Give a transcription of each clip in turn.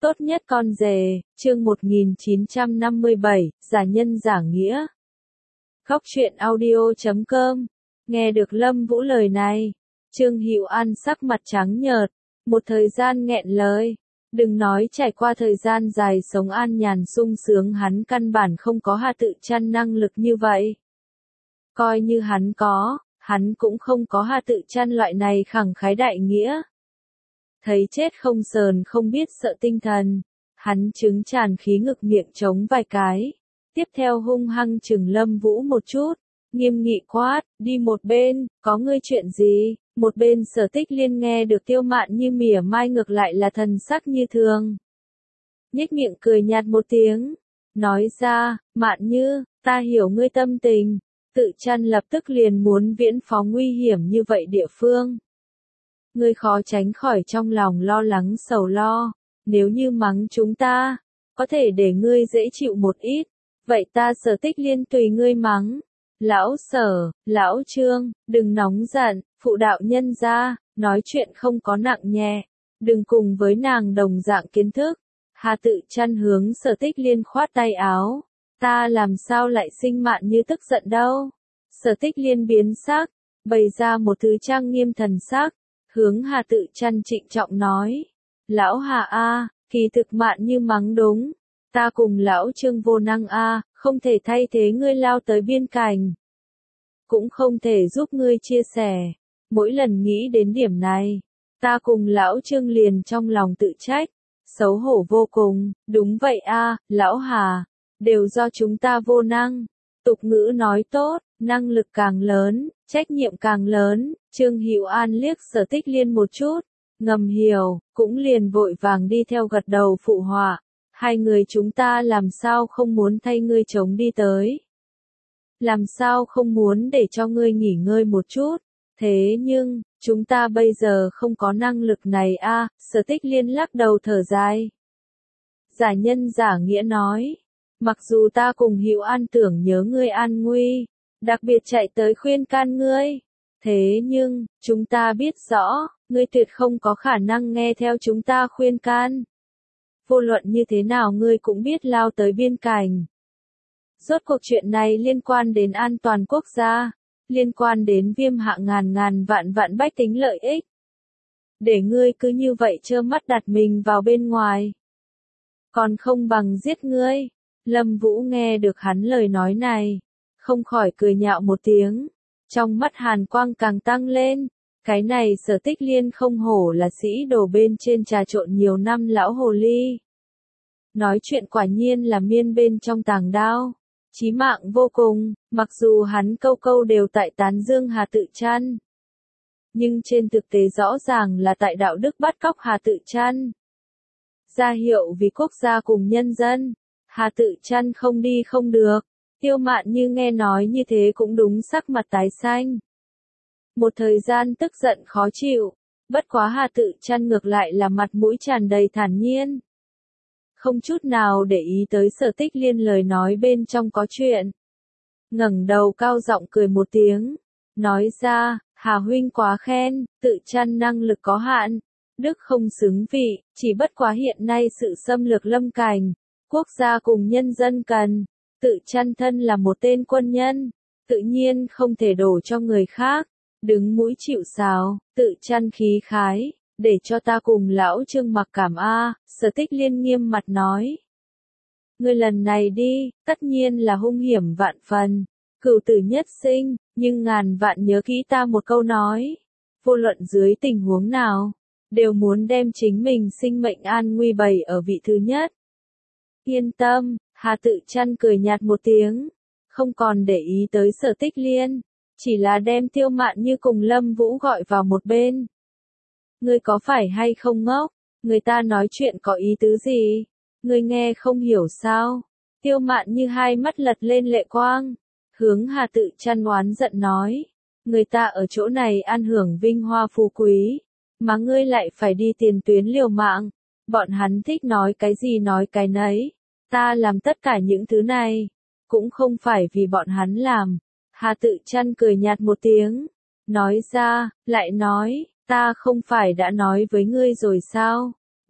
Tốt nhất con rể, chương 1957, giả nhân giả nghĩa. Khóc chuyện audio.com. Nghe được Lâm Vũ lời này, Trương Hữu An sắc mặt trắng nhợt, một thời gian nghẹn lời. Đừng nói trải qua thời gian dài sống an nhàn sung sướng, hắn căn bản không có Hà Tự Trăn năng lực như vậy. Coi như hắn có, hắn cũng không có Hà Tự Trăn loại này khẳng khái đại nghĩa. Thấy chết không sờn không biết sợ tinh thần, hắn trứng tràn khí ngực miệng trống vài cái. Tiếp theo hung hăng chừng Lâm Vũ một chút, nghiêm nghị quát, đi một bên, có ngươi chuyện gì? Một bên Sở Tích Liên nghe được Tiêu Mạn Như mỉa mai ngược lại là thần sắc như thường. Nhếch miệng cười nhạt một tiếng, nói ra, Mạn Như, ta hiểu ngươi tâm tình, Tự Trăn lập tức liền muốn viễn phóng nguy hiểm như vậy địa phương. Ngươi khó tránh khỏi trong lòng lo lắng sầu lo, nếu như mắng chúng ta, có thể để ngươi dễ chịu một ít, vậy ta Sở Tích Liên tùy ngươi mắng. Lão Sở, lão Trương, đừng nóng giận, phụ đạo nhân gia, nói chuyện không có nặng nhẹ, đừng cùng với nàng đồng dạng kiến thức. Hà Tự Trăn hướng Sở Tích Liên khoát tay áo, ta làm sao lại sinh Mạn Như tức giận đâu. Sở Tích Liên biến sắc, bày ra một thứ trang nghiêm thần sắc, hướng Hà Tự Trăn trịnh trọng nói, lão Hà a, kỳ thực Mạn Như mắng đúng, ta cùng lão Trương vô năng a, không thể thay thế ngươi lao tới biên cảnh, cũng không thể giúp ngươi chia sẻ. Mỗi lần nghĩ đến điểm này, ta cùng lão Trương liền trong lòng tự trách, xấu hổ vô cùng. Đúng vậy a, lão Hà, đều do chúng ta vô năng. Tục ngữ nói tốt, năng lực càng lớn, trách nhiệm càng lớn. Trương Hữu An liếc Sở Tích Liên một chút, ngầm hiểu, cũng liền vội vàng đi theo gật đầu phụ họa. Hai người chúng ta làm sao không muốn thay ngươi chống đi tới. Làm sao không muốn để cho ngươi nghỉ ngơi một chút. Thế nhưng, chúng ta bây giờ không có năng lực này a. Sở Tích Liên lắc đầu thở dài. Giả nhân giả nghĩa nói, mặc dù ta cùng Hữu An tưởng nhớ ngươi an nguy, đặc biệt chạy tới khuyên can ngươi. Thế nhưng, chúng ta biết rõ, ngươi tuyệt không có khả năng nghe theo chúng ta khuyên can. Vô luận như thế nào ngươi cũng biết lao tới biên cảnh. Rốt cuộc chuyện này liên quan đến an toàn quốc gia, liên quan đến Viêm Hạ ngàn vạn bách tính lợi ích. Để ngươi cứ như vậy trơ mắt đặt mình vào bên ngoài, còn không bằng giết ngươi. Lâm Vũ nghe được hắn lời nói này, không khỏi cười nhạo một tiếng, trong mắt hàn quang càng tăng lên. Cái này Sở Tích Liên không hổ là sĩ đồ bên trên trà trộn nhiều năm lão hồ ly. Nói chuyện quả nhiên là miên bên trong tàng đao, chí mạng vô cùng. Mặc dù hắn câu câu đều tại tán dương Hà Tự Trăn, nhưng trên thực tế rõ ràng là tại đạo đức bắt cóc Hà Tự Trăn. Ra hiệu vì quốc gia cùng nhân dân, Hà Tự Trăn không đi không được. Tiêu Mạn Như nghe nói như thế cũng đúng sắc mặt tái xanh. Một thời gian tức giận khó chịu, bất quá Hà Tự Trăn ngược lại là mặt mũi tràn đầy thản nhiên. Không chút nào để ý tới Sở Tích Liên lời nói bên trong có chuyện. Ngẩng đầu cao giọng cười một tiếng, nói ra, Hà huynh quá khen, Tự Trăn năng lực có hạn, đức không xứng vị, chỉ bất quá hiện nay sự xâm lược lâm cảnh, quốc gia cùng nhân dân cần, Tự Trăn thân là một tên quân nhân, tự nhiên không thể đổ cho người khác, đứng mũi chịu sào. Tự Trăn khí khái, để cho ta cùng lão Trương mặc cảm a. Sở Tích Liên nghiêm mặt nói, ngươi lần này đi, tất nhiên là hung hiểm vạn phần, cửu tử nhất sinh, nhưng ngàn vạn nhớ kỹ ta một câu nói, vô luận dưới tình huống nào, đều muốn đem chính mình sinh mệnh an nguy bày ở vị thứ nhất. Yên tâm. Hà Tự Trăn cười nhạt một tiếng, không còn để ý tới Sở Tích Liên, chỉ là đem Tiêu Mạn Như cùng Lâm Vũ gọi vào một bên. Ngươi có phải hay không ngốc? Người ta nói chuyện có ý tứ gì? Ngươi nghe không hiểu sao? Tiêu Mạn Như hai mắt lật lên lệ quang, hướng Hà Tự Trăn oán giận nói, người ta ở chỗ này ăn hưởng vinh hoa phú quý, mà ngươi lại phải đi tiền tuyến liều mạng, bọn hắn thích nói cái gì nói cái nấy. Ta làm tất cả những thứ này, cũng không phải vì bọn hắn làm. Hà Tự Trăn cười nhạt một tiếng, nói ra, lại nói, ta không phải đã nói với ngươi rồi sao?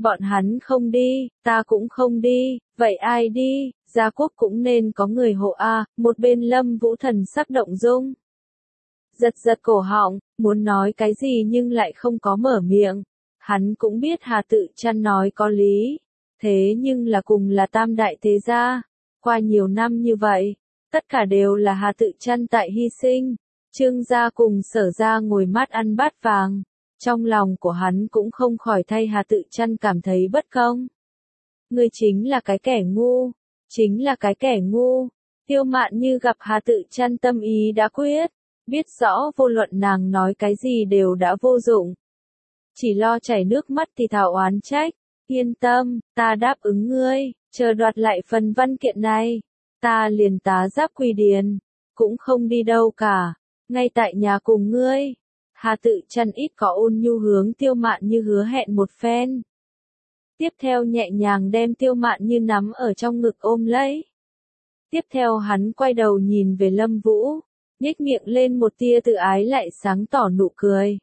Bọn hắn không đi, ta cũng không đi, vậy ai đi, Gia Quốc cũng nên có người hộ a. Một bên Lâm Vũ thần sắc động dung. Giật giật cổ họng, muốn nói cái gì nhưng lại không có mở miệng. Hắn cũng biết Hà Tự Chăn nói có lý. Thế nhưng là cùng là tam đại thế gia. Qua nhiều năm như vậy, tất cả đều là Hà Tự Chăn tại hy sinh. Trương gia cùng Sở gia ngồi mát ăn bát vàng. Trong lòng của hắn cũng không khỏi thay Hà Tự Chăn cảm thấy bất công. Ngươi chính là cái kẻ ngu, chính là cái kẻ ngu. Tiêu Mạn Như gặp Hà Tự Chăn tâm ý đã quyết, biết rõ vô luận nàng nói cái gì đều đã vô dụng. Chỉ lo chảy nước mắt thì thảo oán trách, yên tâm, ta đáp ứng ngươi, chờ đoạt lại phần văn kiện này, ta liền tá giáp quỳ điền, cũng không đi đâu cả, ngay tại nhà cùng ngươi. Hà Tự Chăn ít có ôn nhu hướng Tiêu Mạn Như hứa hẹn một phen. Tiếp theo nhẹ nhàng đem Tiêu Mạn Như nắm ở trong ngực ôm lấy. Tiếp theo hắn quay đầu nhìn về Lâm Vũ, nhếch miệng lên một tia tự ái lại sáng tỏ nụ cười.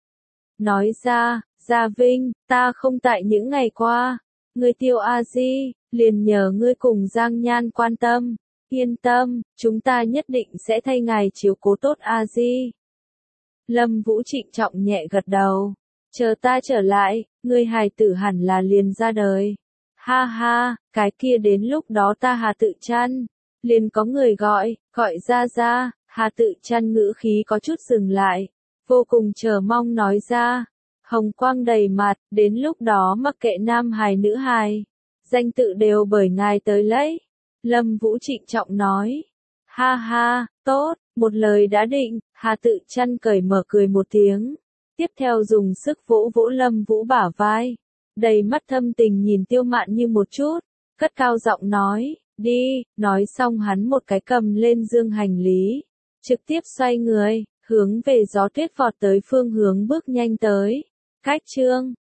Nói ra, Gia Vinh, ta không tại những ngày qua, ngươi Tiêu A Di, liền nhờ ngươi cùng Giang Nhan quan tâm, yên tâm, chúng ta nhất định sẽ thay ngài chiếu cố tốt A Di. Lâm Vũ trịnh trọng nhẹ gật đầu, chờ ta trở lại, ngươi hài tử hẳn là liền ra đời. Ha ha, cái kia đến lúc đó ta Hà Tự Chăn, liền có người gọi ra. Hà Tự Chăn ngữ khí có chút dừng lại, vô cùng chờ mong nói ra, hồng quang đầy mặt, đến lúc đó mặc kệ nam hài nữ hài, danh tự đều bởi ngài tới lấy. Lâm Vũ trịnh trọng nói, ha ha, tốt, một lời đã định. Hà Tự Chăn cởi mở cười một tiếng, tiếp theo dùng sức vỗ vỗ Lâm Vũ bả vai, đầy mắt thâm tình nhìn Tiêu Mạn Như một chút, cất cao giọng nói, đi, nói xong hắn một cái cầm lên dương hành lý, trực tiếp xoay người, hướng về Gió Tuyết vọt tới phương hướng bước nhanh tới. Cách chương